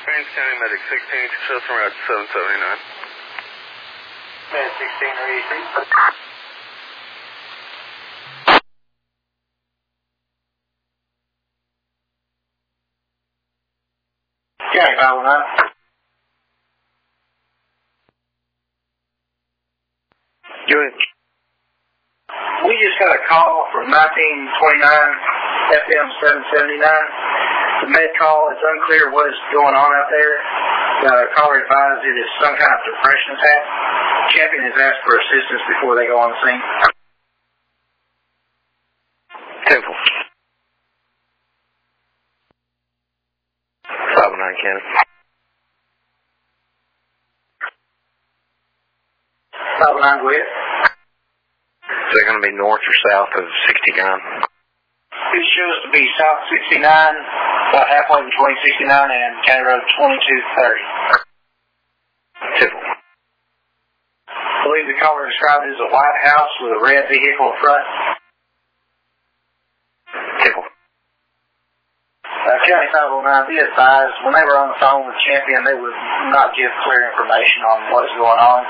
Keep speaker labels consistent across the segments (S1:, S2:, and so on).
S1: Phoenix County Medic 16, success from route 779.
S2: Medic 16, are you free? County 519.
S1: Good.
S2: We just got a call from 1929 FM 779. The med call, it's unclear what is going on out there. The caller advised it is some kind of depression attack. Champion has asked for assistance before they go on the scene.
S1: Temple. 509 County.
S2: 509, go ahead.
S1: Is that going to be north or south of 69?
S2: It shows to be south 69, about halfway between 69 and County Road 2230.
S1: Temple.
S2: I believe the caller described it as a white house with a red vehicle in front.
S1: Temple.
S2: County 509, be advised, when they were on the phone with Champion, they would not give clear information on what is going on.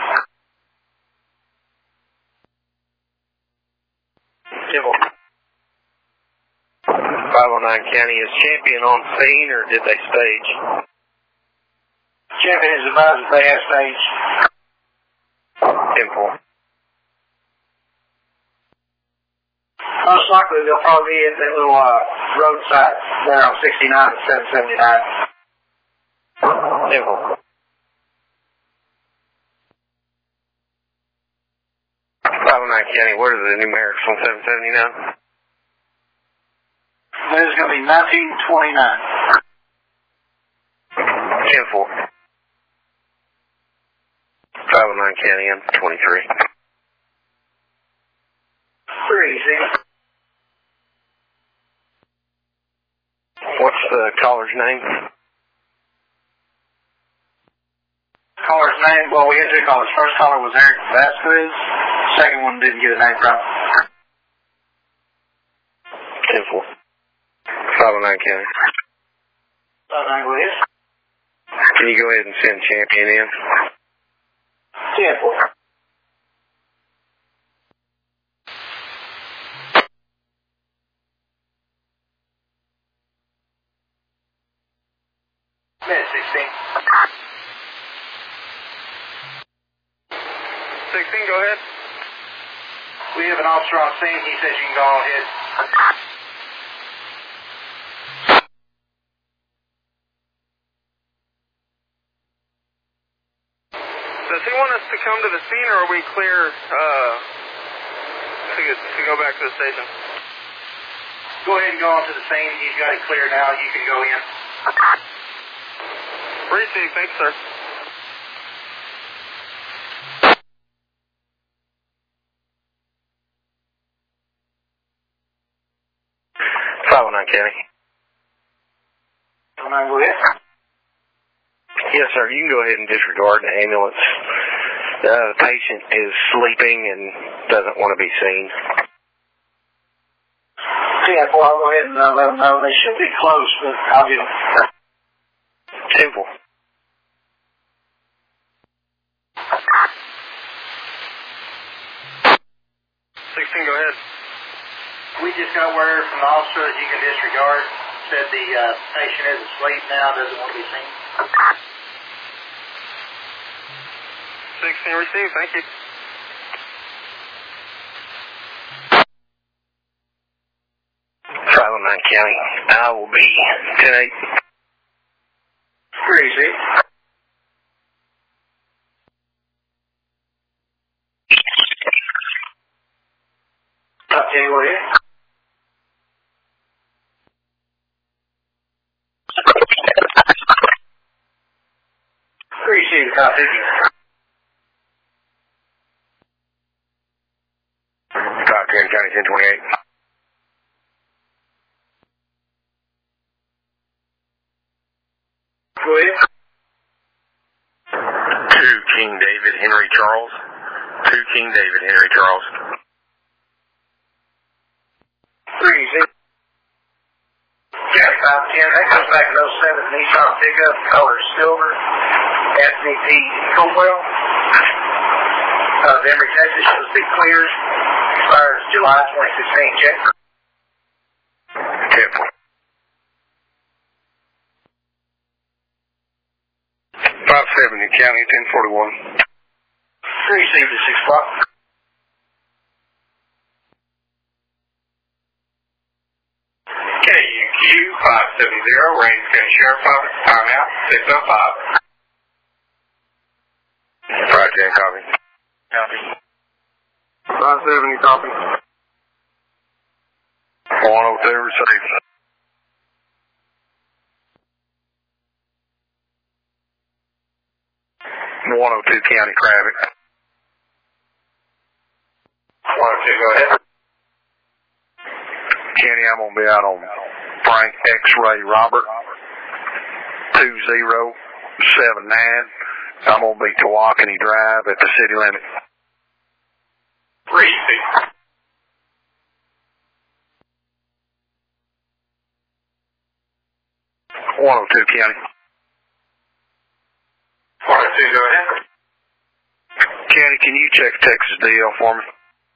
S1: Temple. 509 County, is Champion on scene or did they stage?
S2: Champion is advised that they have staged.
S1: Temple.
S2: Most likely they'll probably be at that little roadside there on 69 and 779.
S1: Temple. County, what are the numerics on 779?
S2: That is going to be 1929.
S1: 10-4. 509 County, I'm 23.
S2: Pretty easy.
S1: What's the caller's name?
S2: Caller's name? Well, we had two callers. First caller was Eric Vasquez. Second one didn't get a name from.
S1: 10-4. 509 County.
S2: 509, go ahead.
S1: Can you go ahead and send Champion in?
S2: 10-4. Minute 16.
S1: 16, go ahead.
S2: We have an officer on scene. He says you can go ahead.
S1: Does he want us to come to the scene, or are we clear to go back to the station?
S2: Go ahead and go on to the scene. He's got it clear now. You can go in.
S1: Receive. Thanks, sir. County.
S2: Go ahead.
S1: Yes, sir. You can go ahead and disregard the ambulance. The patient is sleeping and doesn't want to be seen.
S2: 10-4, I'll go ahead and let them know. They should be close, but I'll get them.
S1: Simple. 16, go ahead.
S2: We just got word from the officer that you can disregard. Said the patient is asleep now, doesn't want to be seen.
S1: 16 received, thank you. County, I will be 10-8.
S2: Crazy. Okay, go ahead. Appreciate it, copy.
S1: County 1028.
S2: Go ahead.
S1: 2 King David Henry Charles. 2 King David Henry Charles.
S2: Crazy. County 510, that goes back to 07 and Nissan pickup, color silver, Anthony P. Coldwell. Emory, Texas, supposed to be cleared. Expires July 2016. Check.
S1: Check. 570 County 1041.
S2: Received at 6 o'clock.
S1: KUQ 570, Rains County Sheriff's Office, timeout 605. Right there, copy.
S2: Copy.
S1: 570, copy. 102, received. 102 County Crabbit.
S2: 102, go ahead.
S1: Kenny, I'm going to be out on Frank X-Ray Robert 2079. I'm going to be Tawakoni Drive at the city limit.
S2: 3-6.
S1: 102 County.
S2: 102, go ahead.
S1: Kenny, can you check Texas DL for me?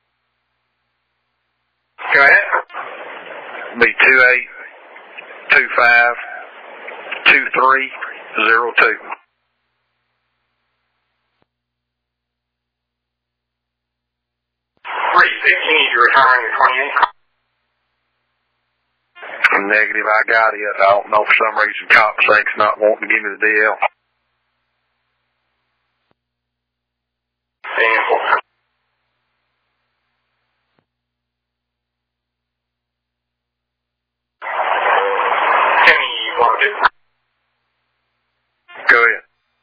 S2: Go ahead.
S1: Be 28252302.
S2: 3-6, you need to return on your 28.
S1: Negative, I got it. I don't know for some reason CompSec's not wanting to give me the DL. Go ahead.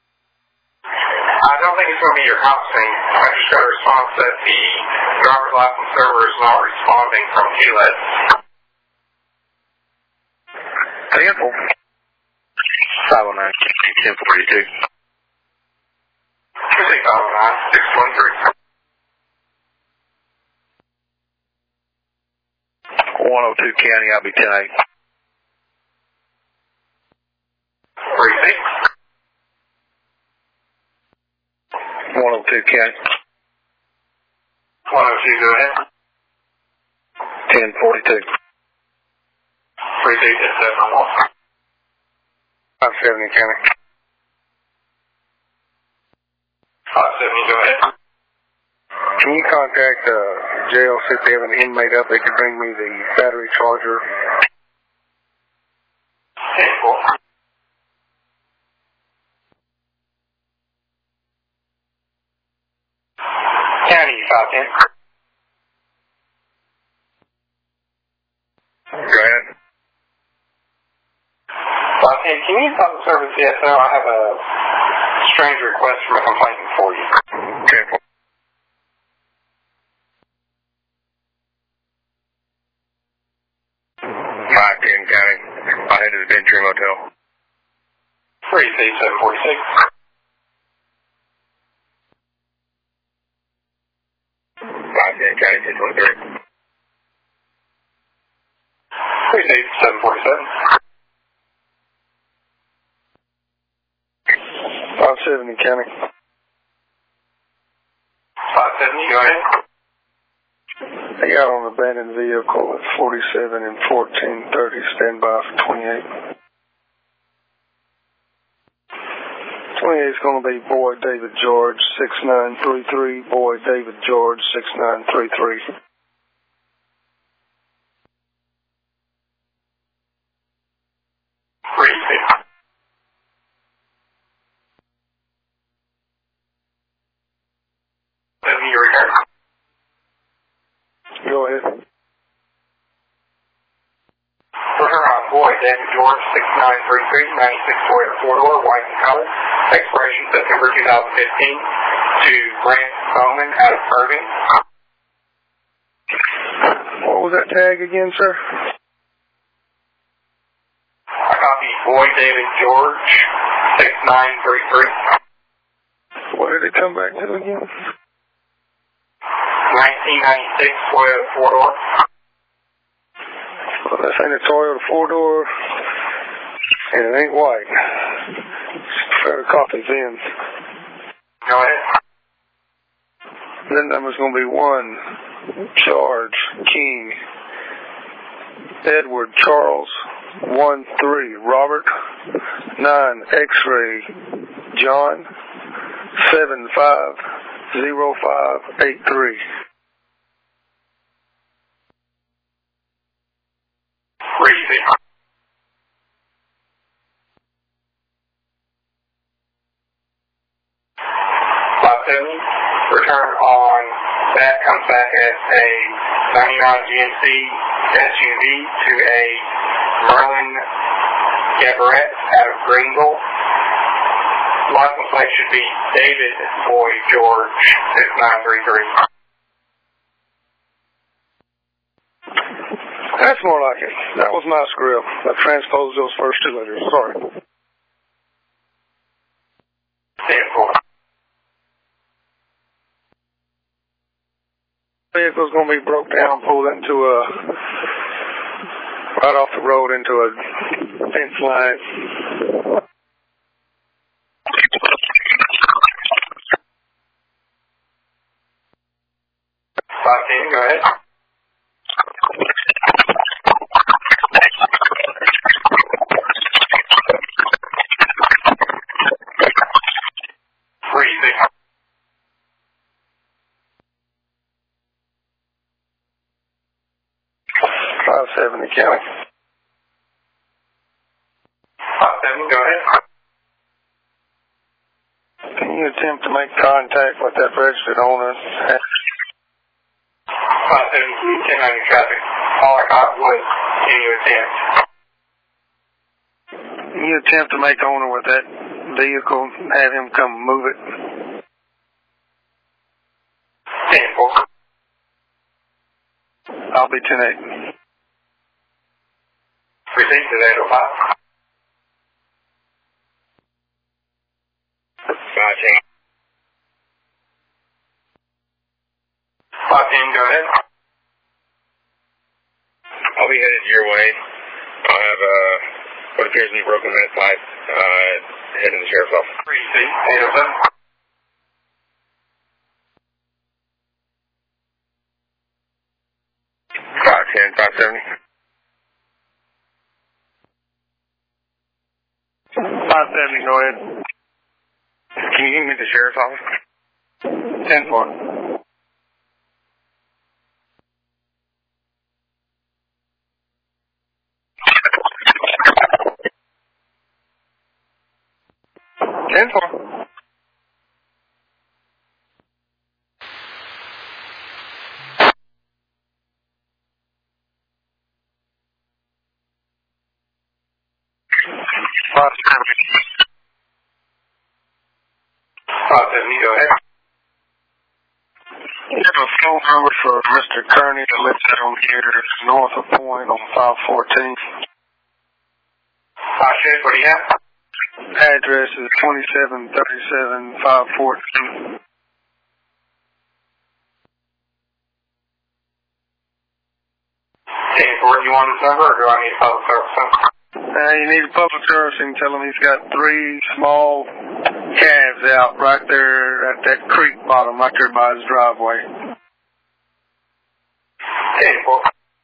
S2: I don't think it's going to be your house thing. I just got a response that the driver's license server is not responding from QLED.
S1: 10-4. 509, 1042.
S2: 609, 613.
S1: 102 County, I'll be 10-8.
S2: 3-6.
S1: 102 County.
S2: 102, go ahead.
S1: 1042.
S2: 3-6 at 701.
S1: 570 County.
S2: 570, go ahead.
S1: Can you contact jail, see if they have an inmate up that could bring me the battery charger?
S2: 10-4. County 510.
S1: Go ahead.
S2: 510, can you call the service CSO? I have a strange request from a complainant for you.
S1: 10-4. 510 County. I head to the Ventry Motel.
S2: 3-746.
S1: 510 County, 1023.
S2: 3-747.
S1: 570 County.
S2: 570, go ahead.
S1: I got on an abandoned vehicle at 47 and 1430. Stand by for 28. 28 is going to be Boyd David George 6933. Boyd David George 6933.
S2: 7, your return.
S1: Go ahead.
S2: Return on Boyd David George 6933, 96 Toyota 4-door, white in color. Expiration September 2015 to Grant Bowman out of Irving.
S1: What was that tag again, sir?
S2: I copy Boyd David George 6933.
S1: What did it come back to again?
S2: 1996 Toyota 4-door.
S1: Well, this ain't a Toyota 4-door.
S3: And it ain't white. It's coffee thin.
S2: Go ahead.
S3: That number's going to be 1, George, King, Edward, Charles, 1, 3, Robert, 9, X-ray, John, 7, 5, 0, 5, 8, 3.
S2: Receive. 570. Return on that comes back as a 99 GMC SUV to a Merlin Gabarette out of Greenville. License plate should be David Boy George 6933.
S3: That's more like it. That was my script. I transposed those first 2 letters. Sorry.
S2: 10-4.
S3: Vehicle's going to be broke down, pulled into right off the road into a fence line.
S2: Go ahead. Receive.
S3: 570 County.
S2: 570, go ahead.
S3: Can you attempt to make contact with that registered owner?
S2: 570, 10 on your traffic. All I got was, can you attempt?
S3: Can you attempt to make owner with that vehicle, have him come move it?
S2: 10-4.
S3: I'll be 10-8.
S2: Received to 805. 510, go ahead.
S1: I'll be headed your way. I'll have what appears to be broken minute pipe heading to the sheriff's office.
S2: Receive 807.
S1: 570.
S3: 570, go ahead.
S1: Can you give me the sheriff's office?
S3: 10-4.
S2: Go ahead.
S3: You have a phone number for Mr. Kearney that lives down here north of Point on 514.
S2: What do you have?
S3: Address is 2737 514.
S2: You want his number, or do I need a public service number?
S3: You need a public service and tell him he's got 3 small calves out right there at that creek bottom, right there by his driveway.
S2: 10-4.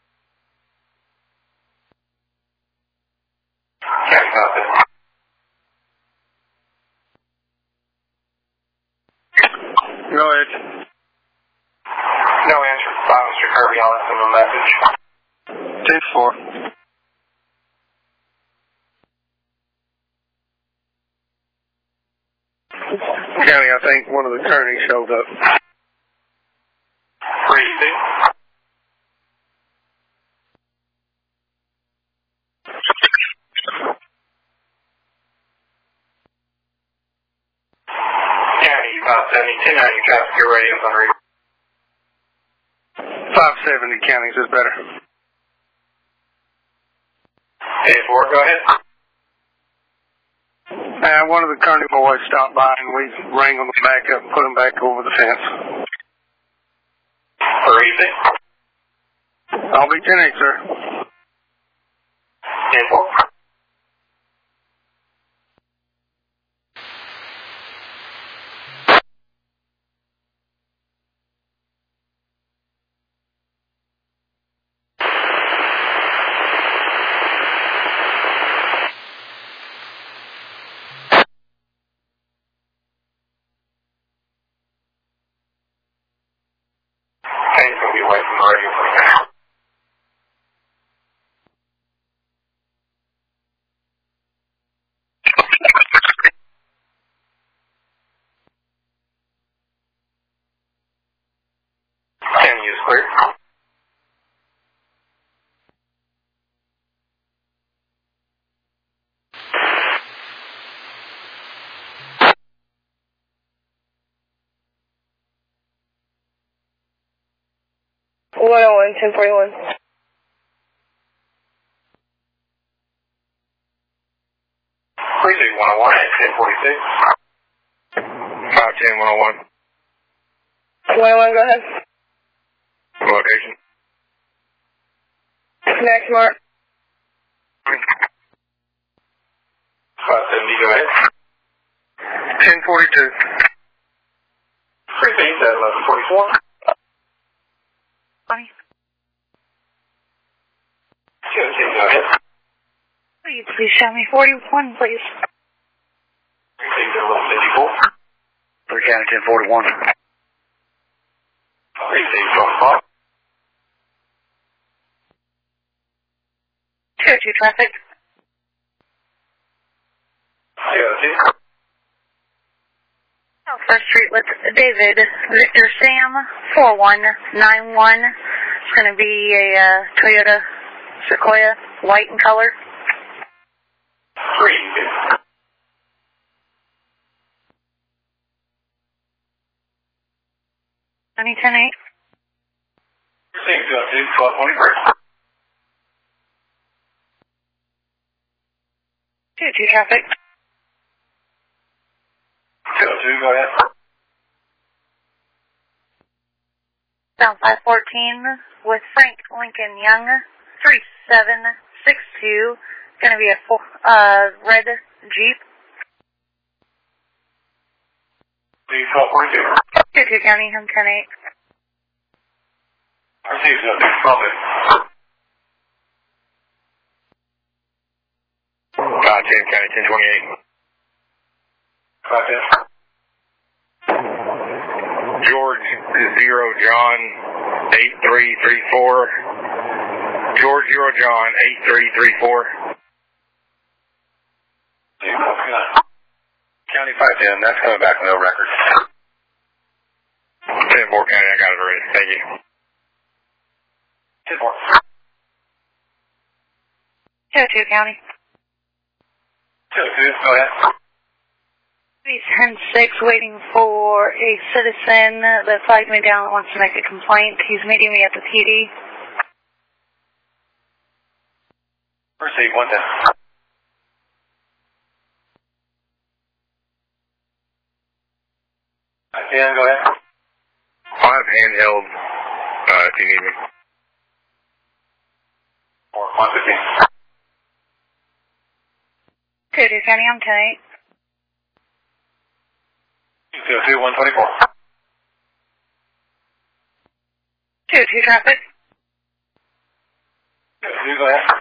S2: Can't stop it.
S3: Go ahead.
S2: No answer by Mr. Kirby. I'll left him a message.
S3: 10-4. County, I think one of the Kearneys showed up.
S2: Receive. County, 570, 10 on your traffic, your radio's on read.
S3: 570 counties is better.
S2: 10-4, go ahead.
S3: One of the Kearney boys stopped by and we wrangled them back up and put them back over the fence.
S2: Receive.
S3: I'll be 10-8, sir.
S2: 10-4.
S1: is clear.
S4: One oh one, 1041.
S1: Precinct 101 at 1042. 510 101.
S4: 101, go ahead.
S1: Location.
S4: Next mark.
S1: 570, go ahead.
S3: 1042.
S1: Precinct at 1144.
S5: 20.
S1: 210, go ahead.
S5: Will you please show me 41, please?
S1: Precinct at 1154.
S2: 3 County 1041.
S1: Precinct 12
S5: 202 traffic.
S1: 202.
S5: First Street with David Victor Sam 4191. It's going to be a Toyota Sequoia, white in color.
S1: 3.
S5: 2010-8.
S1: Precinct 202, 1223.
S5: 202 traffic.
S1: 202, go ahead.
S5: Down 514 with Frank Lincoln Young 3762. Going to be a red Jeep.
S1: 1242.
S5: 22 County, I'm 10-8.
S1: Precinct 12. 510 County 1028. 510. George 0 John 8334. George 0 John 8334. County 510, that's coming back, no record. 10-4 County, I got it already. Thank you. 10-4.
S5: 202 County.
S1: 202, go ahead.
S5: 10-6 waiting for a citizen that flagged me down that wants to make a complaint. He's meeting me at the PD.
S1: Proceed, 110. Dan, go ahead. I have handheld, if you need me. Or 115.
S5: 202 County, I'm 10-8.
S1: 202, 124.
S5: 202 traffic.
S1: 202, go ahead.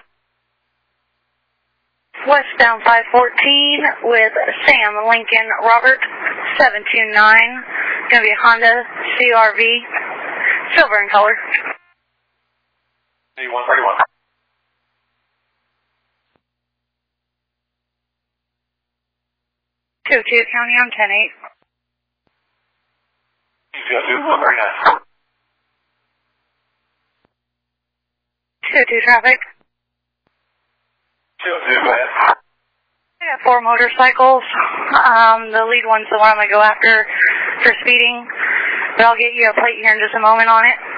S5: Westbound 514 with Sam Lincoln Robert 729. Going to be a Honda CRV, silver in color.
S1: 131.
S5: 202 County, I'm 10-8.
S1: 202, 139.
S5: 202 traffic.
S1: 202, go ahead.
S5: I got 4 motorcycles. The lead one's the one I'm going to go after for speeding. But I'll get you a plate here in just a moment on it.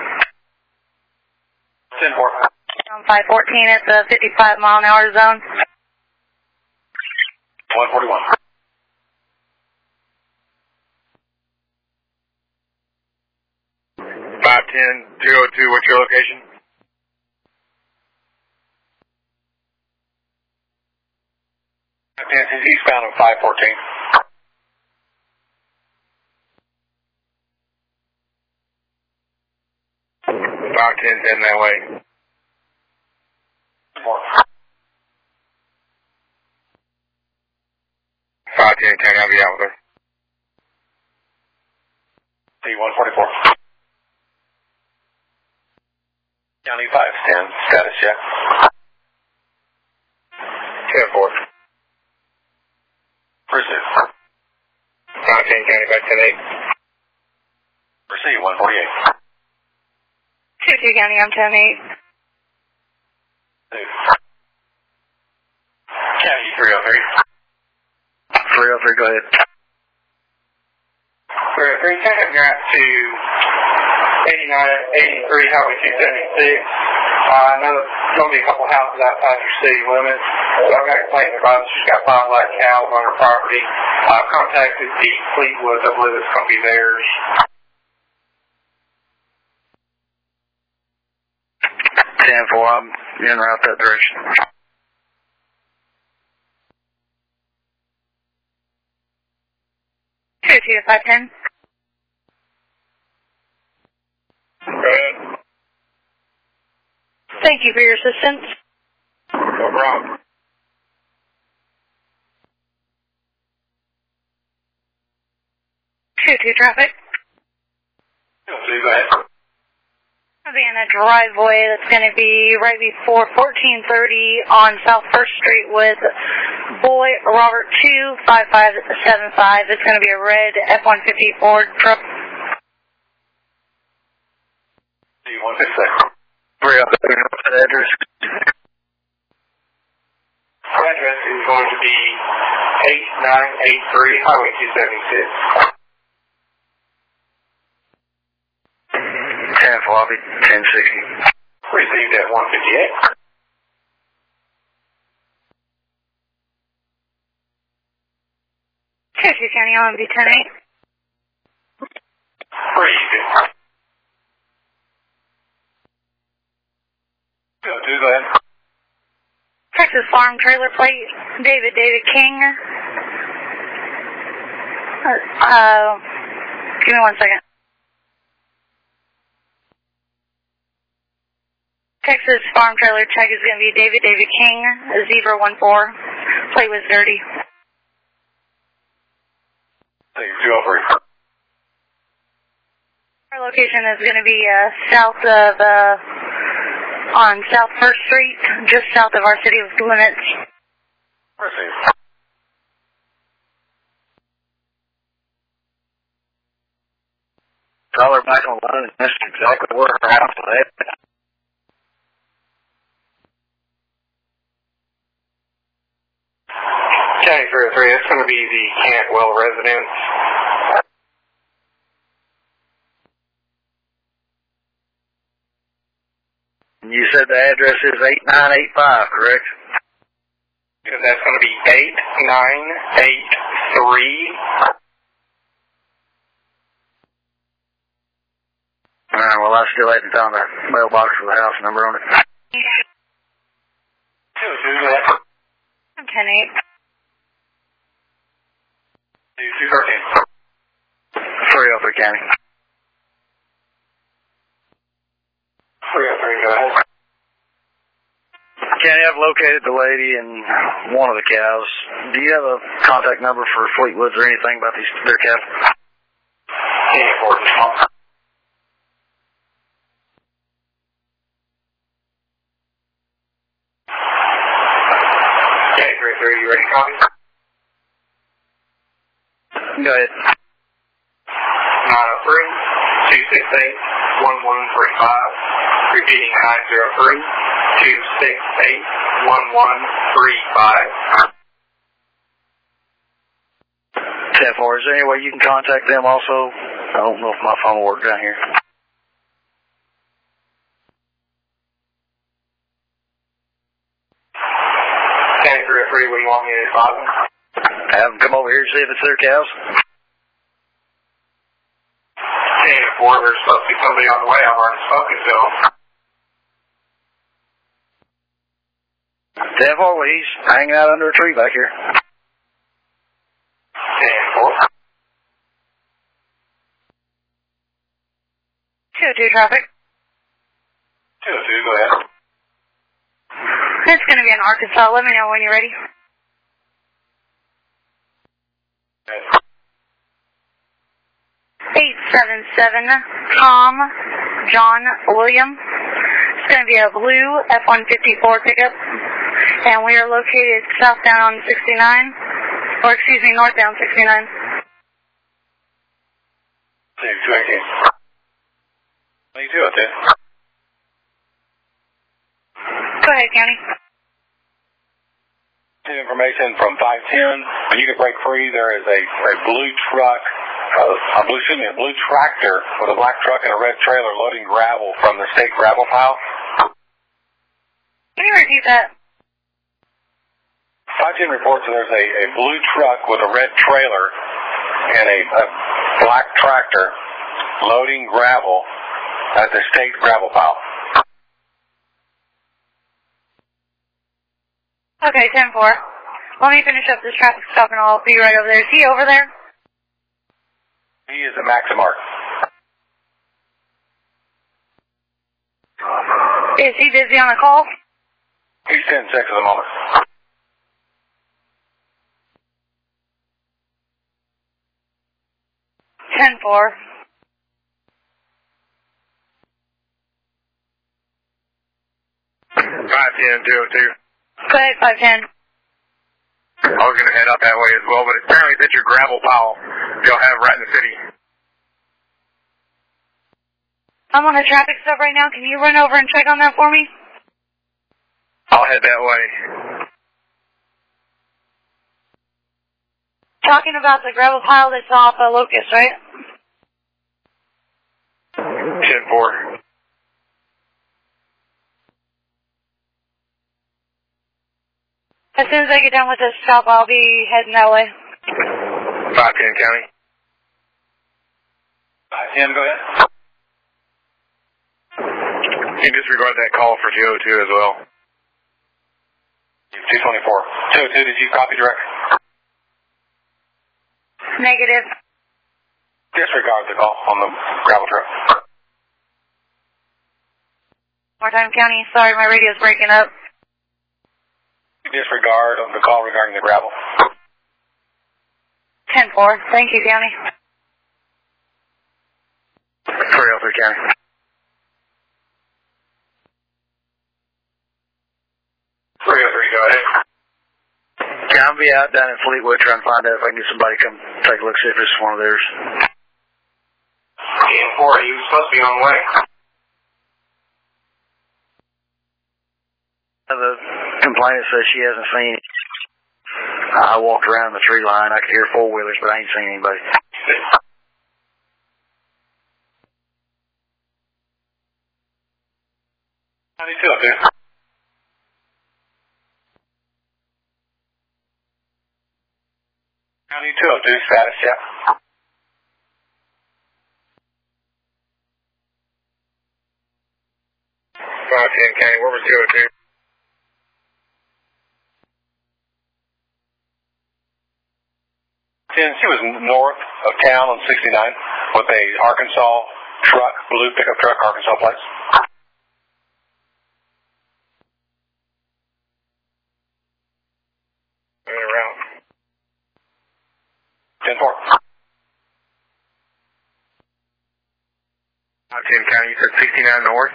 S1: 10-4.
S5: 514 at the 55-mile-an-hour zone.
S1: 141. 510-202, what's your location? It's eastbound on 514. About 10 that way. 510 County, I'll be out with her. C-144. County 510, status check. 10-4. Proceed. 510 County 510-8. Proceed, 148.
S5: 22 County, I'm 10-8.
S1: County 303. 303, go ahead.
S2: 303, can I have you out to 8983 Highway 276? I know there's going to be a couple houses outside your city limits. So I've got a complaint about she's got 5 black cows on her property. I've contacted Pete Fleetwood. I believe it's going to be theirs.
S1: 10-4, I'm en route that direction.
S5: Two to 510. Thank you for your assistance.
S2: No problem.
S5: 2-2 traffic.
S2: Go ahead.
S5: I'll be in a driveway that's going to be right before 1430 on South 1st Street with Boy Robert 25575. It's going to be a red F-150 Ford truck.
S2: 156.
S1: What's that address?
S2: Our address is going to be 8983 Highway 276.
S1: 10-4, I'll be 1060.
S2: Received at 158.
S5: Cherokee County, I'll be 10-8.
S2: Received. Go ahead.
S5: Texas Farm Trailer Plate, David King. Give me 1 second. Texas Farm Trailer check is going to be David King, Zebra 14. Plate was dirty.
S2: Thank you, 203.
S5: Our location is going to be south of, on South 1st Street, just south of our city limits.
S2: Received.
S1: Call her back on line and that's exactly where her house is at.
S2: County 303, it's going to be the Cantwell residence.
S1: You said the address is 8985, correct?
S2: That's going to be 8983.
S1: Alright, well, I still hadn't found the mailbox with the house number on it.
S5: I'm 10-8.
S1: 303 County.
S2: 303, go ahead.
S1: County, I've located the lady and one of the cows. Do you have a contact number for Fleetwoods or anything about their cows?
S2: Any important. Okay, 303, you ready to copy?
S1: Go ahead.
S2: 903-268-1135. Repeating 903-268-1135.
S1: 10-4, is there any way you can contact them also? I don't know if my phone will work down here.
S2: County 303, what do you want me to advise them?
S1: Have them come over here and see if it's their cows.
S2: 10-4, there's supposed to be somebody on the way. I've already spoken to them.
S1: 10-4, well, he's hanging out under a tree back here.
S2: 10-4.
S5: 2-2 traffic.
S2: 202, go ahead.
S5: It's going to be in Arkansas. Let me know when you're ready. 877 Tom John William. It's going to be a blue F-154 pickup. And we are located southbound on 69. Or excuse me, northbound 69.
S2: 218. 22, okay.
S5: ahead, County.
S6: Information from 510. When you get break free, there is a blue truck, a blue tractor with a black truck and a red trailer loading gravel from the state gravel pile.
S5: Can you repeat that?
S6: 510 reports that there's a blue truck with a red trailer and a black tractor loading gravel at the state gravel pile.
S5: Okay, 10-4. Let me finish up this traffic stop and I'll be right over there. Is he over there?
S6: He is at Maximart.
S5: Is he busy on a call?
S6: He's 10-6 at the moment.
S5: $10-4.
S1: 510-202.
S5: Go ahead, 510.
S1: I was going to head up that way as well, but apparently that's your gravel pile y'all have right in the city.
S5: I'm on a traffic stop right now. Can you run over and check on that for me?
S1: I'll head that way.
S5: Talking about the gravel pile that's off Locust, right?
S1: 10-4.
S5: As soon as I get done with this stop, I'll be heading that way.
S1: 510 County.
S6: 510, go ahead.
S1: You can disregard that call for 202 as well.
S6: 224. 202, did you copy direct?
S5: Negative.
S6: Disregard the call on the gravel truck.
S5: More time, County. Sorry, my radio's breaking up.
S6: Disregard of the call regarding the gravel.
S5: 10-4. Thank you, County.
S1: 303 County.
S6: Go ahead.
S2: Yeah, I'll be out down in Fleetwood trying to find out if I can get somebody to come take a look, see if it's one of theirs.
S6: 10-4, you supposed to be on the way.
S2: The complainant says she hasn't seen it. I walked around the tree line. I could hear four-wheelers, but I ain't seen anybody.
S6: Okay. County 202 status, yeah.
S1: County, where was 202?
S6: She was north of town on 69 with a Arkansas truck, blue pickup truck, Arkansas plates.
S1: Around.
S6: 10-4.
S1: 10 County, you said 69 north?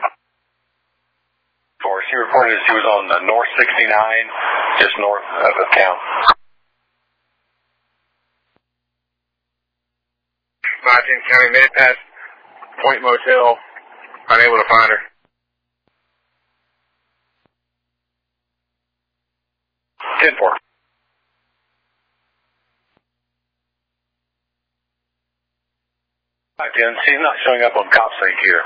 S6: She reported she was on the north 69, just north of the town.
S1: 510 County, made it past Point Motel. Unable to find her.
S6: 10-4. Again, she's not showing up on CopSync here.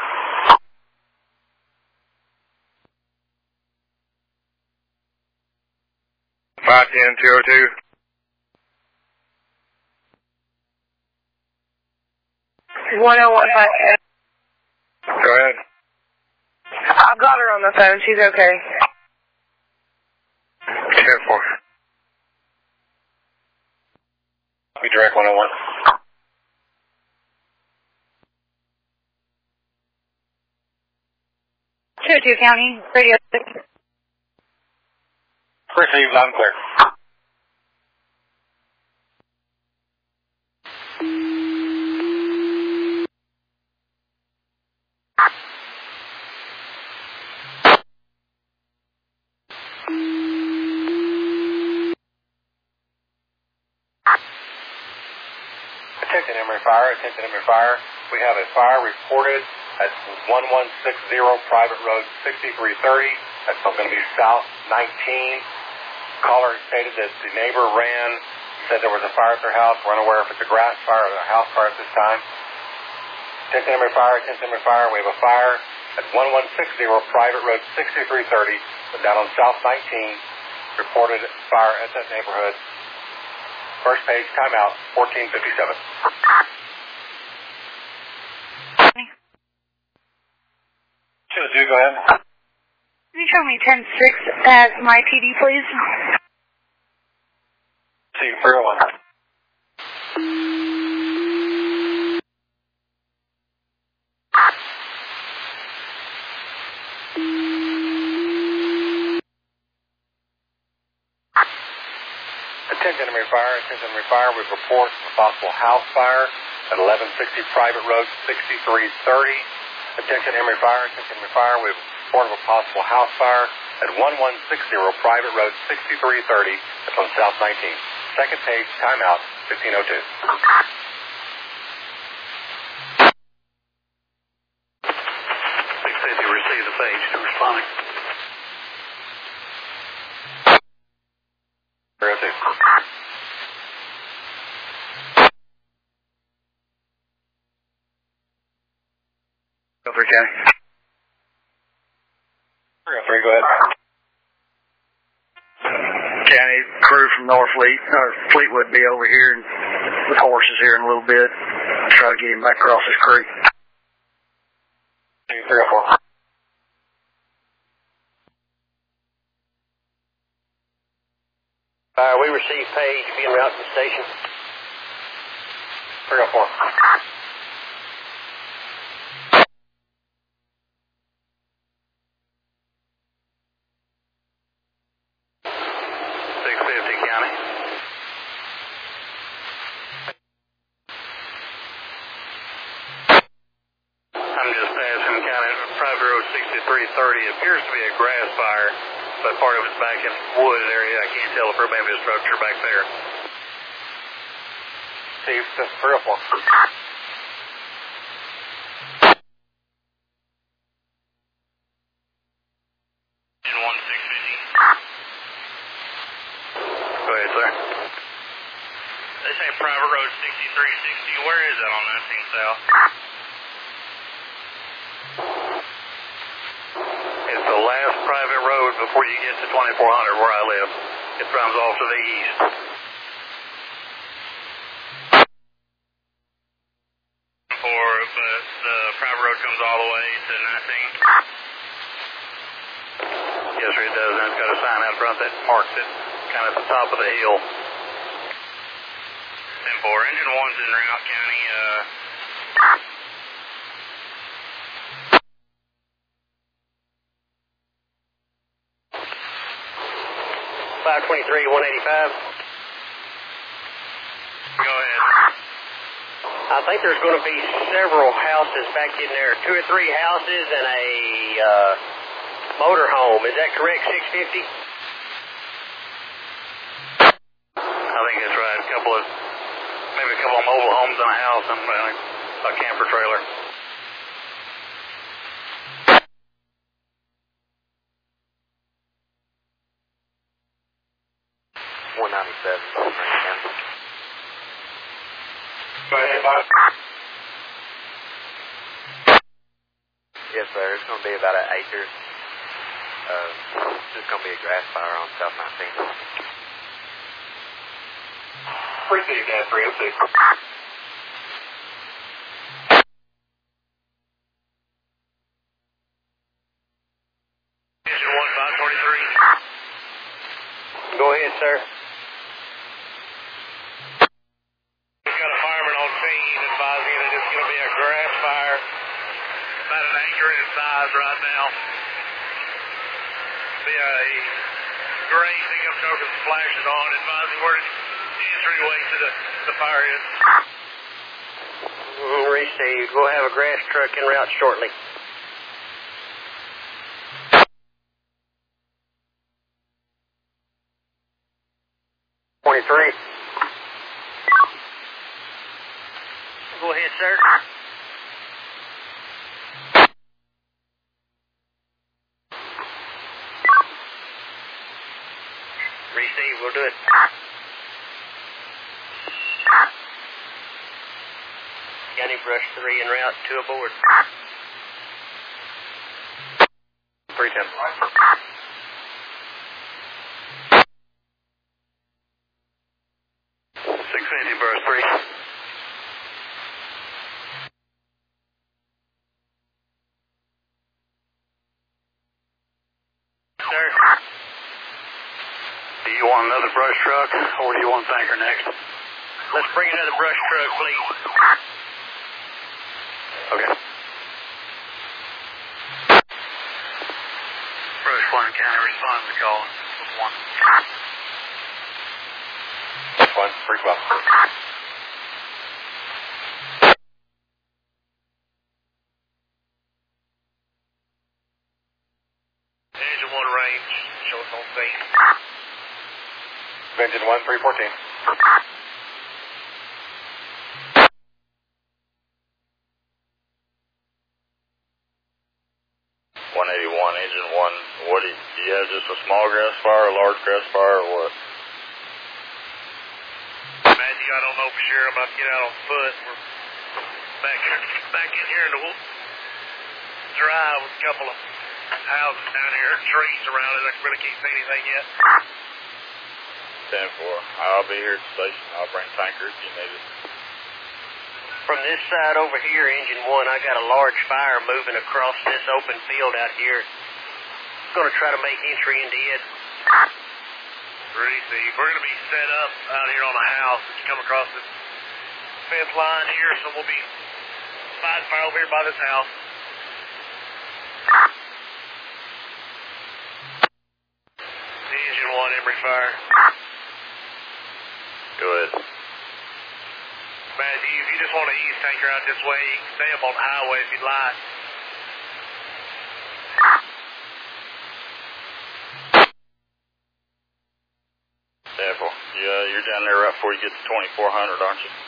S1: Five 202.
S4: One 1015.
S1: Go ahead.
S4: I've got her on the phone. She's okay.
S1: 10-4.
S6: Copy direct 101.
S5: Two County, radio 6.
S6: Received, loud and clear. Attention Emory Fire. We have a fire reported at 1160 Private Road 6330 That's going to be South 19. Caller stated that the neighbor said there was a fire at their house. We're unaware if it's a grass fire or a house fire at this time. Attention Emory Fire, we have a fire at 1160 Private Road 6330, down on South 19. Reported fire at that neighborhood. First page, timeout, 1457. Go ahead.
S5: Can you show me 10-6 as my PD, please?
S6: See, 301. Attention Emory Fire, we report a possible house fire at 1160 Private Road 6330. Attention Emory Fire, we report a possible house fire at 1160 Private Road 6330. That's on South 19. Second page, timeout, 1502. Receive the page, to responding. 302.
S2: Over County.
S6: 303, go ahead.
S2: County crew from North Fleetwood be over here and with horses here in a little bit. Try to get him back across this creek.
S6: 304.
S7: We received page, be en route to the station.
S6: 304. Appears to be a grass fire, but part of it's back in the wood area. I can't tell if there may be a structure back there. Steve, that's 304. In 1650. Go ahead, sir.
S8: They say Private Road 6360. Where is that on 19 South?
S6: It's the last private road before you get to 2400 where I live. It runs off to the east.
S8: But the private road comes all the way to 19?
S6: Yes, sir, it does. And it's got a sign out front that marks it kind of at the top of the hill.
S8: 10-4. Engine 1's in route, County.
S7: 523 to 185.
S8: Go ahead.
S7: I think there's going to be several houses back in there, 2 or 3 houses and a motor home. Is that correct, 650?
S6: I think that's right. Maybe a couple of mobile homes and a house and a camper trailer.
S8: Go ahead, Bob.
S9: Yes, sir. It's going to be about an acre. It's just going to be a grass fire on South 19.
S6: Received that 306.
S8: Engine 1, 523.
S7: Go ahead, sir.
S8: We've got a fireman on scene advising that it's going to be a grass fire, about an acre in size right now. Be a gray pickup truck with flashes on, advising where the entryway to the fire is.
S7: Received. We'll have a grass truck en route shortly. Go ahead, sir. We'll do it. County Brush 3 en route, 2 aboard.
S6: 310. 650 Brush 3.
S7: Sir.
S6: Do you want another brush truck, or do you want tanker next?
S7: Let's bring another brush truck, please.
S6: Okay. Brush 1 County responds to call. 1. Brush 1, 312.
S8: Engine 1 range, show us on scene.
S6: Engine 1, 314. 181, engine 1. What do you have? Just a small grass fire, a large grass fire, or what?
S8: Matthew, I don't know for sure. I'm about to get out on foot. We're back in here in the drive with a couple of houses down here, trees around it. I really can't see anything yet.
S6: 10-4. I'll be here at the station. I'll bring tanker if you need it.
S7: From this side over here, engine 1, I got a large fire moving across this open field out here. I'm going to try to make entry into it.
S8: Pretty see. We're going to be set up out here on a house as you come across this fence line here, so we'll be fighting fire over here by this house. Engine 1, Emery fire.
S6: Go ahead.
S8: Matthew, if you just want to ease tanker out this way, you can stay up on the highway if you'd like.
S6: Careful. Yeah, you're down there right before you get to 2400, aren't you?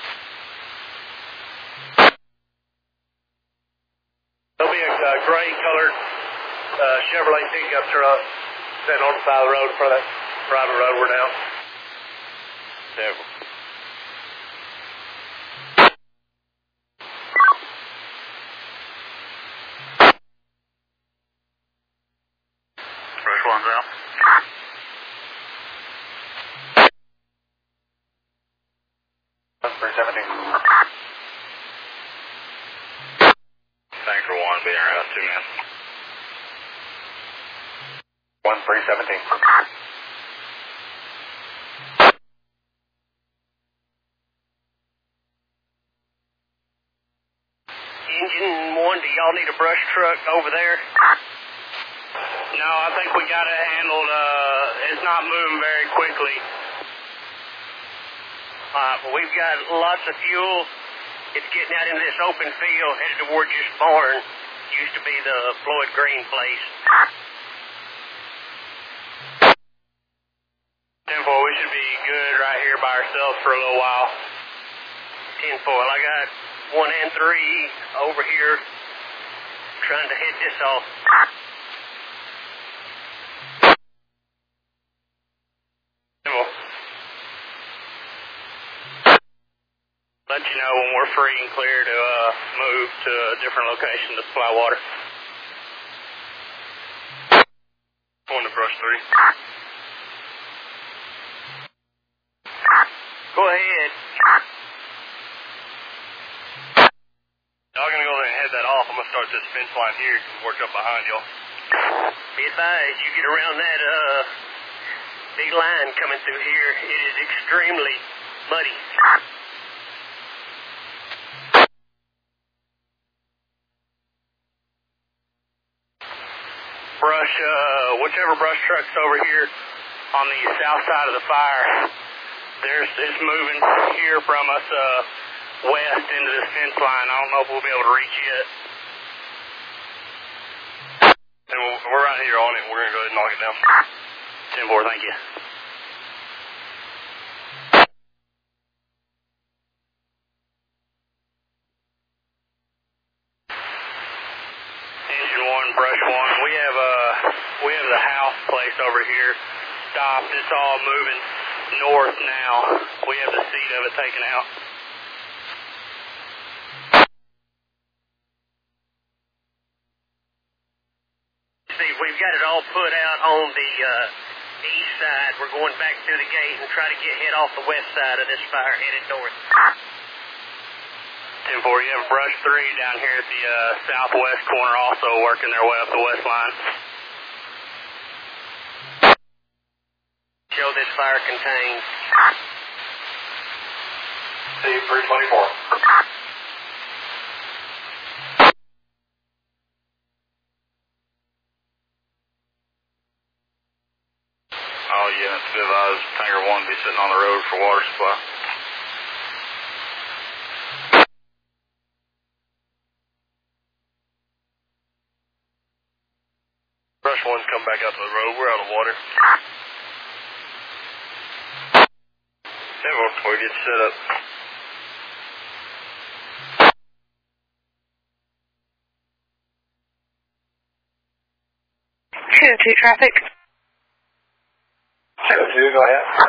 S8: There'll be a gray-colored Chevrolet pickup truck sitting on the side of the road in front of that private road we're down.
S6: Careful. Brush 1's out. Thanks for 1 being around 2 minutes. 1317.
S7: Engine 1, do y'all need a brush truck over there?
S8: No, I think we got it handled. It's not moving very quickly.
S7: Well, we've got lots of fuel. It's getting out into this open field headed towards this barn. Used to be the Floyd Green place.
S8: 10-4, we should be good right here by ourselves for a little while.
S7: 10-4, I got 1 and 3 over here trying to head this off.
S8: Let you know when we're free and clear to move to a different location to supply water. Going to brush 3.
S7: Go ahead.
S8: Y'all gonna go ahead and head that off. I'm gonna start this fence line here and work up behind y'all.
S7: Be advised, you get around that big line coming through here, it is extremely muddy.
S8: Brush, whichever brush truck's over here on the south side of the fire, it's moving here from us west into this fence line. I don't know if we'll be able to reach yet. And we're right here on it. We're going to go ahead and knock it down. 10-4, thank you. Engine 1, brush 1. We have the house place over here.
S7: stopped. It's all moving north now. We have the seat of it taken out. See, we've got it all put out on the east side. We're going back through the gate and try to head off the west side of this fire, headed north. 10-4, you have a brush 3 down here at the southwest corner, also working their way up the west line. Show this fire contained.
S6: C-324.
S10: All units be advised, Tanker 1 be sitting on the road for water supply.
S7: Brush 1's come back out to the road. We're out of water.
S10: We get set up.
S5: Two traffic.
S6: 202, go ahead.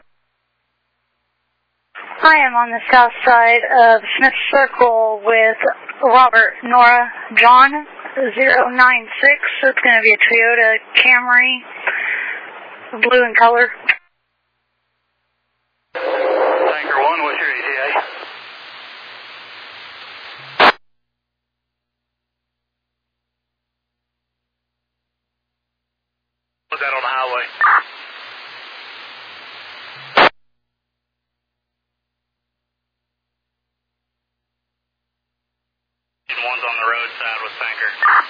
S5: I am on the south side of Smith Circle with Robert, Nora, John, 096. It's going to be a Toyota Camry, blue in color.
S10: Tanker 1, what's your ETA?
S7: Put that on the highway.
S10: One's on the roadside with Tanker.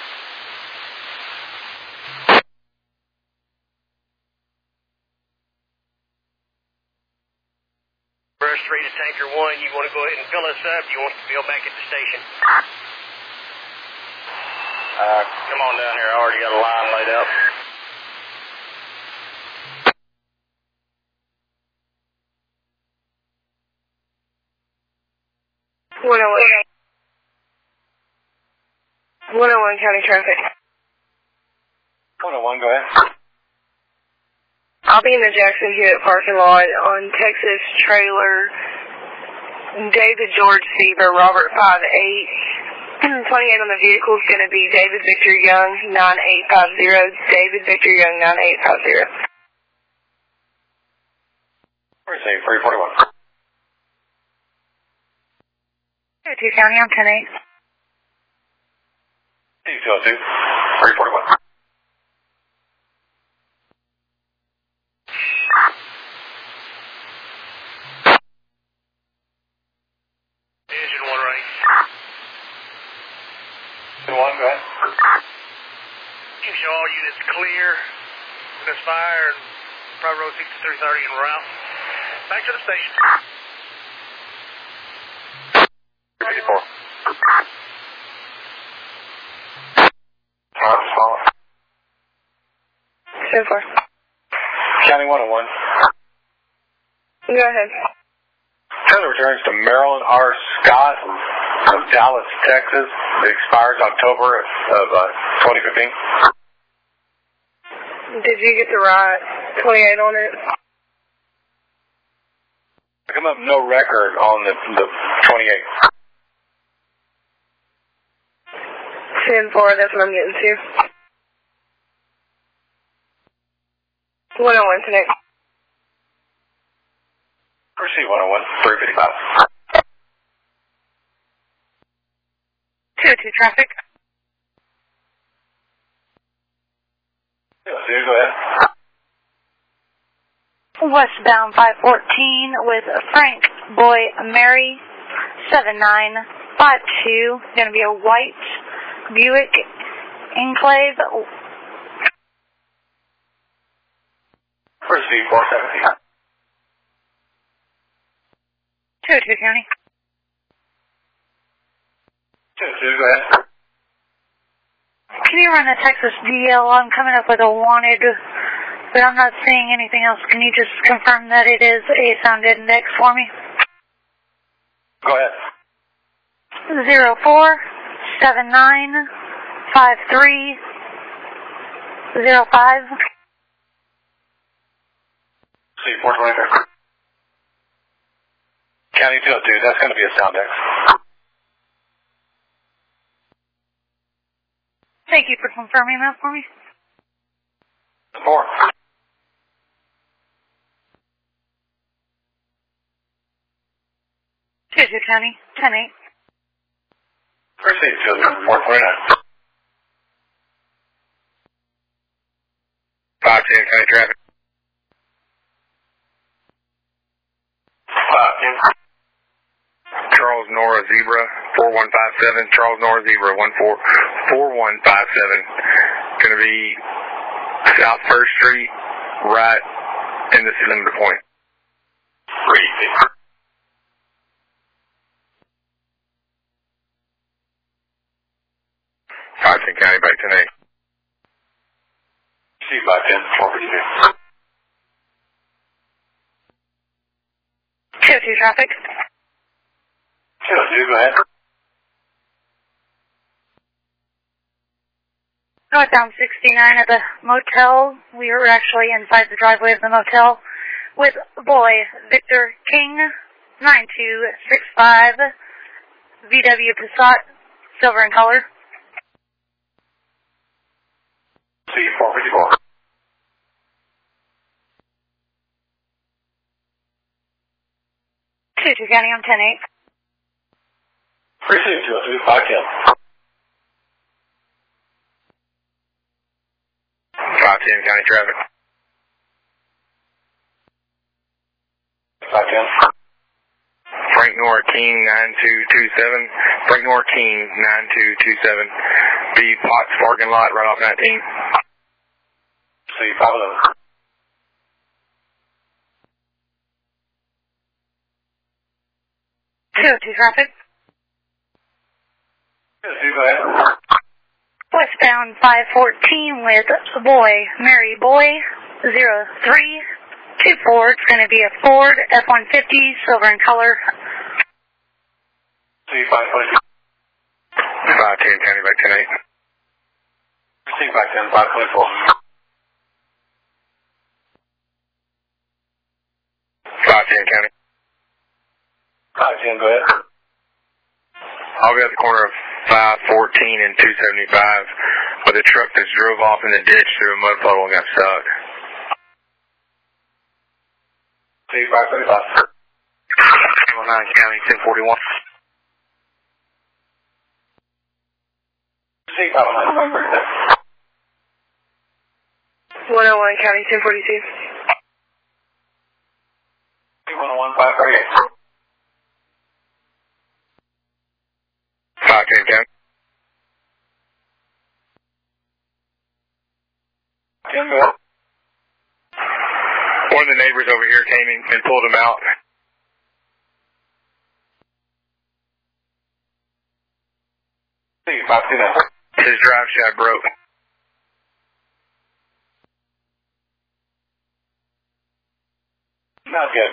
S7: Brush 3 to Tanker 1, you want to go ahead and fill us up? You want to fill back at the station?
S10: Come on down here. I already got a line laid out.
S4: Wait. 101 County Traffic.
S6: 101, go ahead.
S4: I'll be in the Jackson Hewitt parking lot on Texas Trailer. David George Seaver, Robert 58. 28 on the vehicle is going to be David Victor Young 9850. David Victor Young 9850.
S6: Where's the 341?
S5: 202 County, I'm 10-8.
S6: 202, 341.
S7: Engine 1 right.
S6: 2-1, go ahead.
S7: You can show all units clear in this fire and Private Road 6330 en route. Back to the station.
S6: 54.
S4: So far.
S6: County 101.
S4: Go ahead.
S6: Trailer returns to Marilyn R. Scott of Dallas, Texas. It expires October of 2015.
S4: Did you get the right 28 on it?
S6: I come up no record on the 28.
S4: 10-4, that's what I'm getting to. 101 connect.
S6: Proceed 101, 355.
S5: 202 traffic.
S6: Go ahead.
S5: Westbound 514 with Frank Boy Mary 7952. Going to be a white Buick Enclave.
S6: Proceed 417.
S5: 202 County.
S6: 202, go ahead.
S5: Can you run a Texas DL? I'm coming up with a wanted, but I'm not seeing anything else. Can you just confirm that it is a sound index for me?
S6: Go ahead.
S5: 04795305.
S6: See, 423. County 202, that's going to be a sound X.
S5: Thank you for confirming that for me.
S6: 4.
S5: Choo County, 10-8.
S6: Proceed to 429.
S1: 510 County traffic.
S6: 510.
S1: Charles Nora Zebra 4157. Charles Nora Zebra 4157. Going to be South 1st Street, right in the limit point. 510 County back to 8.
S6: See 510, 452.
S5: 202 traffic.
S6: 202, go ahead.
S5: Northbound 69 at the motel. We are actually inside the driveway of the motel with boy Victor King, 9265, VW Passat, silver in color.
S6: See 454.
S5: Choo County on 10-8.
S6: Precinct 202, 510.
S1: 510 County traffic.
S6: 510.
S1: Frank Nora King 9227. Frank Nora King 9227. The Potts parking lot right off 19.
S6: See 511.
S5: 202 traffic.
S6: 202, go ahead.
S5: Westbound 514 with boy, Mary Boy, 0324. It's going to be a Ford F-150, silver in color.
S6: See 522.
S1: 510 County back to 8.
S6: See 510, 524.
S1: 510 County.
S6: 510, go ahead.
S1: I'll be at the corner of 514 and 275 with a truck that drove off in the ditch through a mud puddle and got stuck.
S6: See 535.
S1: 9 County 1041.
S6: See 509.
S4: 101 County 1042.
S6: See 101, 538.
S1: 510 County. One of the neighbors over here came in and pulled him out.
S6: See 529.
S1: His drive shaft broke.
S6: Not good.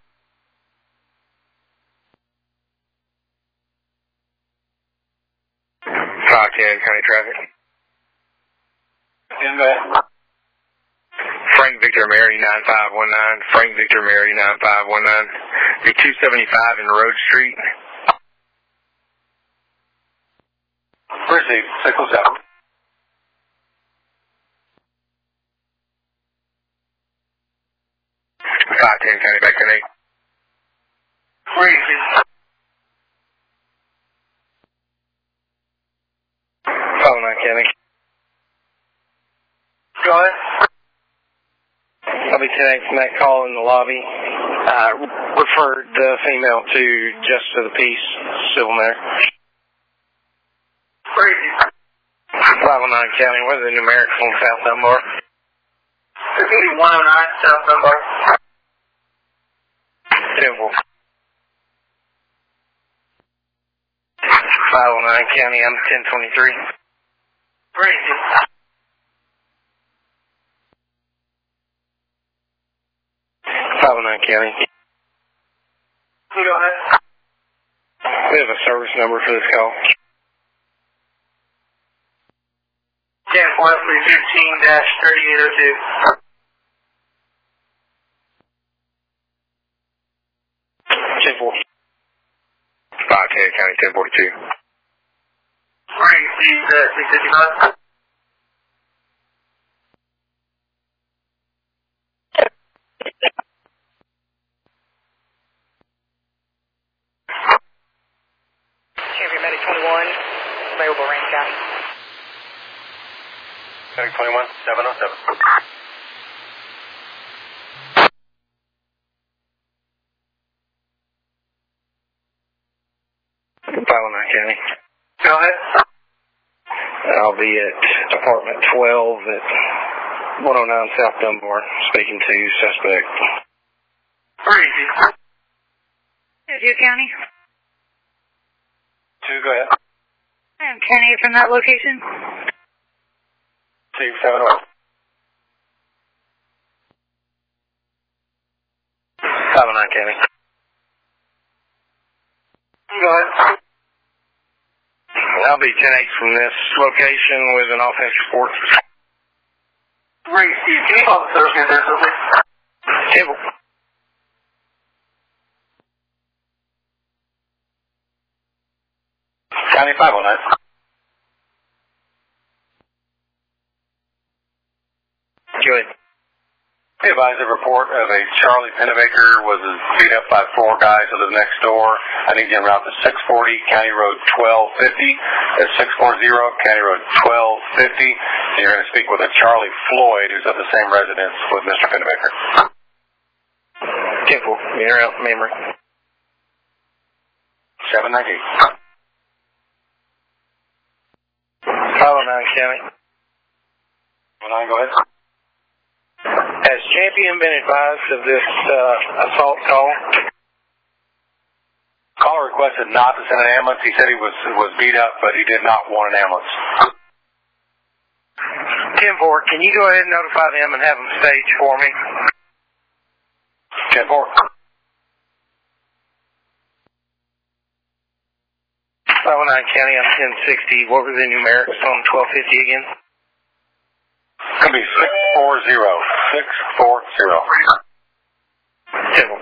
S1: 510 County traffic.
S6: 10, go ahead.
S1: Frank Victor Mary 9519. Frank Victor Mary 9519. The 275 in Road Street.
S6: Proceed, 607.
S1: 510 County back to 8.
S6: Crazy.
S1: 509 County.
S2: Go ahead.
S1: I'll be 10-8 from that call in the lobby. Referred the female to Justice of the Peace, civil matter.
S2: Crazy.
S1: 509 County, what are the numerics on South Dunbar?
S2: It's going to be 109 South Dunbar.
S1: 10-4. 509 County, I'm 1023.
S2: Crazy.
S1: 509 County.
S2: Go ahead.
S1: We have a service number for this call.
S2: 10-4-15-3802.
S1: County 1042.
S2: Alright, he's 655.
S11: Champion Medic 21, available Rankin County.
S6: Medic 21, 707.
S1: 509 County.
S2: Go ahead.
S1: I'll be at apartment 12 at 109 South Dunbar, speaking to suspect.
S2: Where is he?
S5: Duke County.
S6: 2, go ahead.
S5: I am 10-8 from that location.
S6: Steve, 701.
S1: 509 County.
S2: Go ahead.
S1: I'll be 10-8 from this location with an offense report.
S2: Where is he? Can you call the service man there, please?
S1: Temple.
S6: County 509.
S1: Good.
S6: He advised a report of a Charlie Pennebaker was beat up by 4 guys who live next door. I need you en route to 640 County Road 1250. That's 640 County Road 1250. And you're going to speak with a Charlie Floyd who's at the same residence with Mr. Pennebaker.
S1: Temple. You're out memory.
S6: 719.
S1: 509 County.
S6: 9, go ahead.
S1: Has Champion been advised of this assault call?
S6: Caller requested not to send an ambulance. He said he was beat up, but he did not want an ambulance.
S1: 10-4, can you go ahead and notify them and have them stage for me?
S6: 10-4.
S1: 509 County, I'm 1060. What were the numerics on 1250 again?
S6: It's going to be 640. 640.
S1: Temple.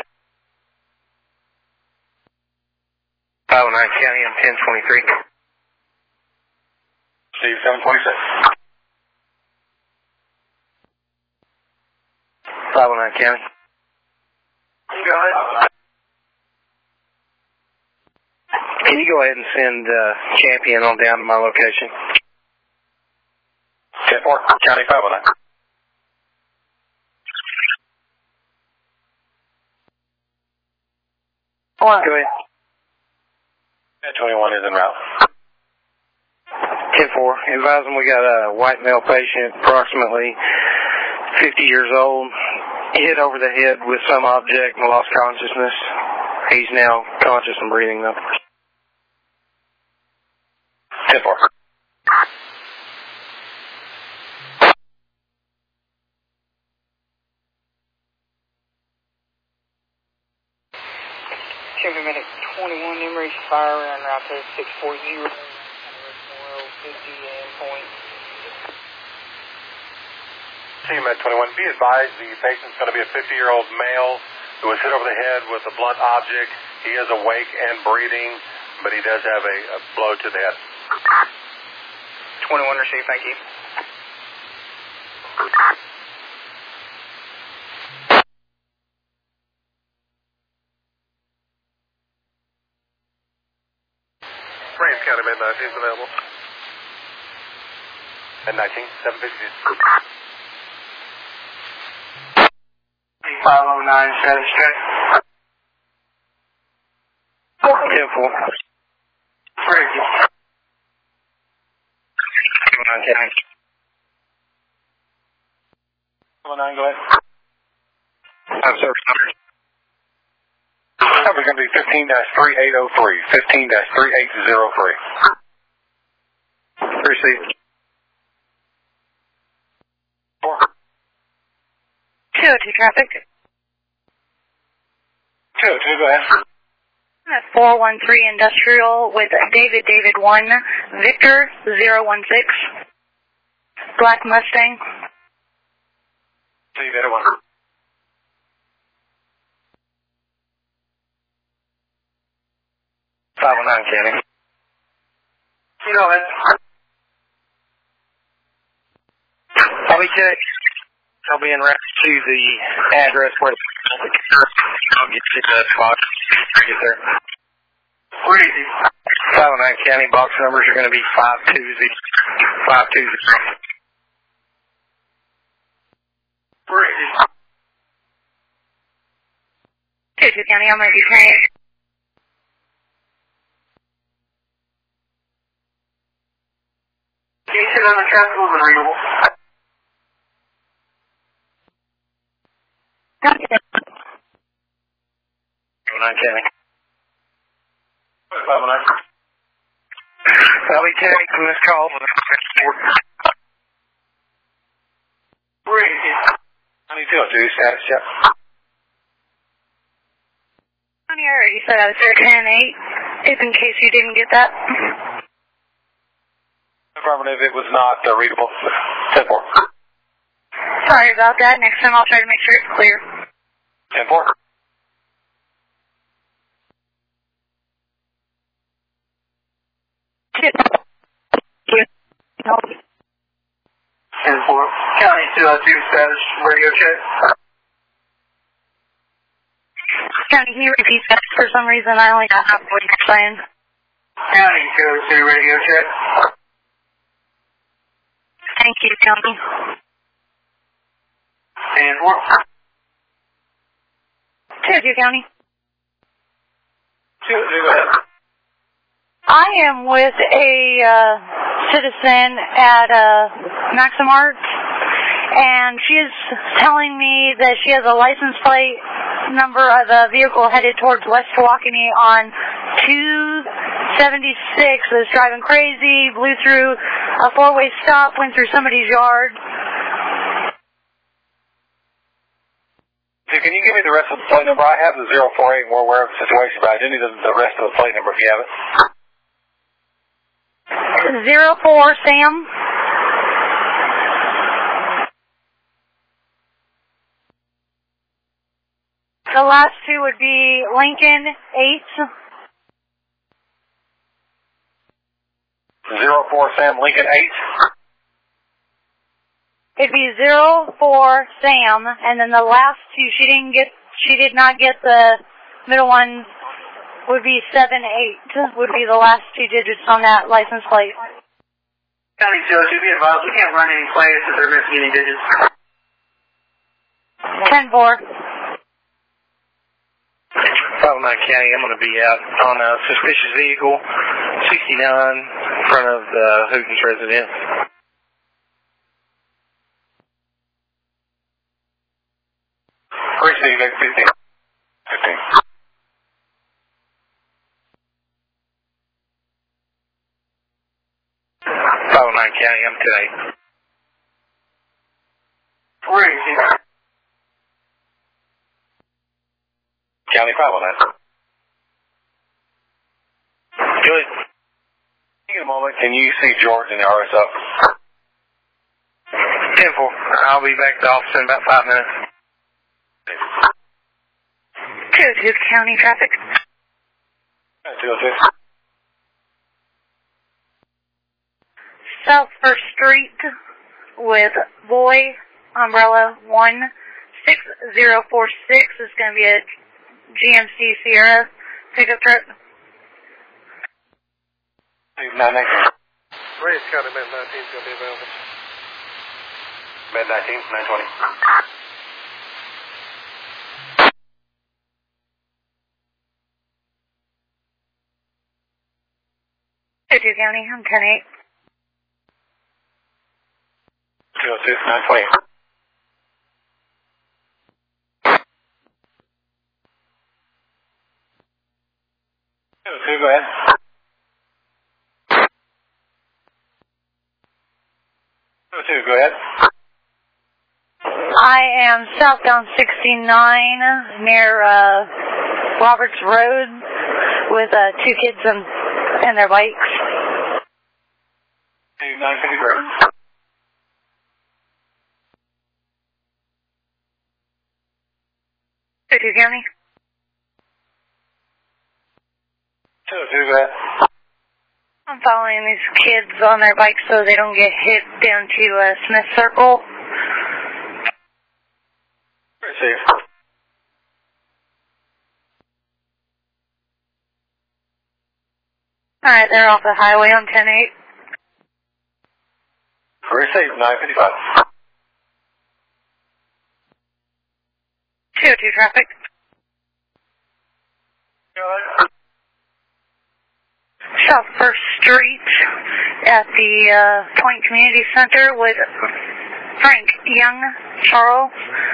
S1: 509 County, I'm 1023.
S6: Steve, 726.
S1: 509 County.
S2: Go ahead.
S1: Can you go ahead and send Champion on down to my location?
S6: 10-4, County 509.
S1: Go ahead.
S6: 21 is en route.
S1: 10-4, advise them we got a white male patient, approximately 50 years old, hit over the head with some object and lost consciousness. He's now conscious and breathing though.
S6: 10-4.
S11: Champion Medic 21, numerous fire en route to 640. 50 and point.
S6: Team at 21, be advised the patient's going to be a 50-year-old male who was hit over the head with a blunt object. He is awake and breathing, but he does have a blow to the head.
S11: 21 received, thank you.
S6: Rankin County, Med 19 is available. Med 19, 750.
S2: 509 satisfied.
S1: 10-4.
S2: Very good.
S6: 709, go ahead.
S1: I'm service number.
S6: Number's going to be 15-3803. 15-3803.
S1: Received.
S5: 202 traffic.
S6: 202, go ahead.
S5: 413 Industrial with David 1, Victor 016, Black Mustang.
S6: See you later, 1.
S1: 519 County.
S2: You know,
S1: I'll be checked. I'll be en route to the address where I'll get to the spot. I'll get there.
S2: Where is he?
S1: 509 County. Box numbers are going to be 520. 520.
S2: Where is he?
S5: 22 County, I'm ready to turn it.
S2: Jason on the traffic was unreadable.
S1: 509 County. 509. I'll be taking this call with a report.
S2: Where is he?
S1: 9202, status check.
S5: County, I already said I was there 10-8, if in case you didn't get that.
S6: Affirmative, it was not readable. 10-4.
S5: Sorry about that. Next time I'll try to make sure it's clear.
S6: 10-4.
S2: And for County 202 status radio check.
S5: County, can you repeat that? For some reason, I only got half what you're saying.
S2: County 202 radio check.
S5: Thank you, County.
S2: And for
S5: 22 County.
S6: 202, go ahead.
S5: I am with a citizen at Maximart, and she is telling me that she has a license plate number of a vehicle headed towards West Tawakoni on 276 that's driving crazy, blew through a four-way stop, went through somebody's yard.
S6: So can you give me the rest of the plate number? I have the 048 and we're aware of the situation, but I do need the rest of the plate number if you have it.
S5: 04 Sam. The last two would be Lincoln 8.
S6: 04 Sam, Lincoln 8.
S5: It'd be 04 Sam, and then the last two she did not get the middle one. Would be 78, would be the last two digits on that license plate.
S2: County 202, be advised, we can't run any plates if they're missing any digits.
S5: 10-4.
S1: 509 County, I'm going to be out on a suspicious vehicle, 69, in front of the Hootens residence.
S6: Where's the 15? 15.
S1: 509 County, I'm today.
S2: Where is he?
S6: County 509.
S1: Good.
S6: Take a moment. Can you see George in the RSO?
S1: 10-4. I'll be back to the office in about 5 minutes.
S5: 202 County traffic.
S6: 202.
S5: South First Street with Boy Umbrella 16046 is going to be a GMC Sierra pickup truck.
S6: 919.
S8: Reyes County Med 19 is going to be available.
S6: Med 19, 920.
S5: County, I'm 10-8.
S6: 202, 920. 202, go ahead. 202, go ahead.
S5: I am southbound 69 near Roberts Road with two kids and their bikes.
S6: 953.
S5: 202 County.
S1: Do that.
S5: I'm following these kids on their bikes so they don't get hit down to Smith Circle.
S1: See.
S5: Alright, they're off the highway on 10-8.
S1: Receive 955.
S5: 202 traffic. South First Street at the Point Community Center with Frank Young, Charles,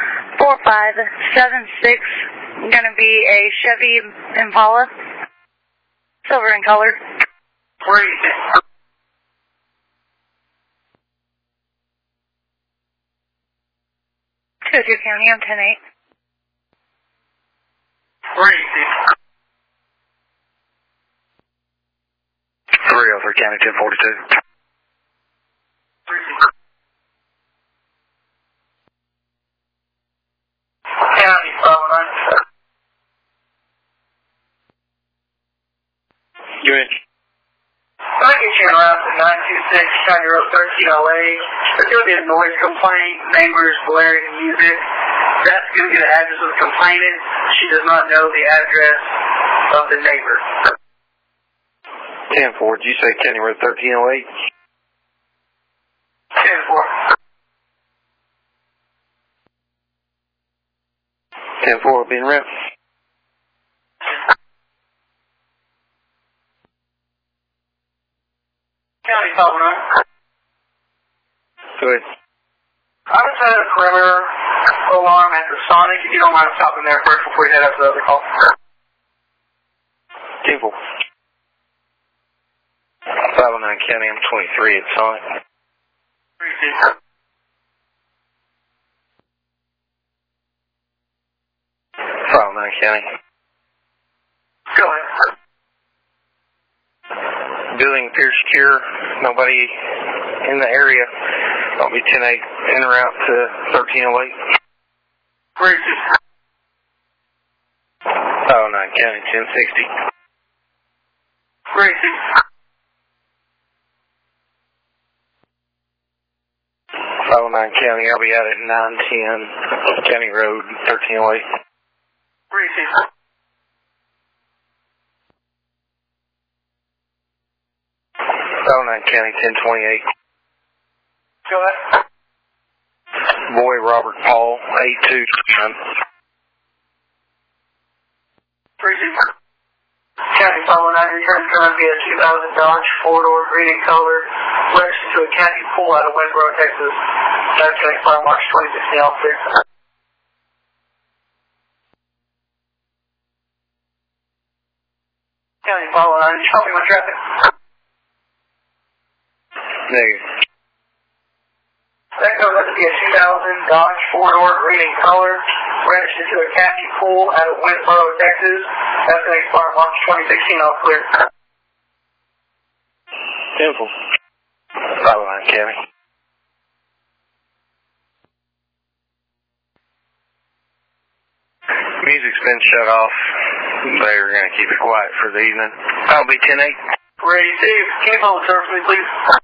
S5: 4576. Gonna be a Chevy Impala, silver in color.
S2: Great.
S5: 202 County, I'm 10-8.
S2: Great.
S1: 303 County, 1042.
S2: County, 509.
S1: You in?
S2: Can I get you in route to 926 County Road 13LA? There's going to be a noise complaint, neighbors blaring music. That's going to get an address of the complainant. She does not know the address of the neighbor.
S1: 10-4, did you say County Road 1308?
S2: 10-4.
S1: 10-4, being rep.
S2: County 509.
S1: Go ahead.
S2: I just had a perimeter alarm at the Sonic. If you don't mind stopping there first before you head up to the other call.
S1: 10-4. 509 County, I'm 23 at Sonic. 509 County.
S2: Go ahead.
S1: Building appears secure. Nobody in the area. I'll be 10-8 en route to 1308.
S2: Great.
S1: 509 County, 1060.
S2: Great.
S1: 509 County, I'll be out at 910 County Road, 1308.
S2: Great.
S1: 509 County, 1028.
S2: Go ahead.
S1: Boy Robert Paul, 8229.
S2: Great. County 509, return is going to be a 2000 Dodge 4-door green in color, registered to a county pool out of Westboro, Texas. That's going to expire March 2016, all clear. County 509, did you copy my traffic?
S1: Negative.
S2: That goes up to be a 2000 Dodge 4-door green in color, registered to a county pool out of Westboro, Texas. That's going to expire March 2016, all clear.
S1: Simple. 509 County. Music's been shut off. They're going to keep it quiet for the evening. I'll be 10-8.
S2: Ready, Steve. Can you hold the service for me, please?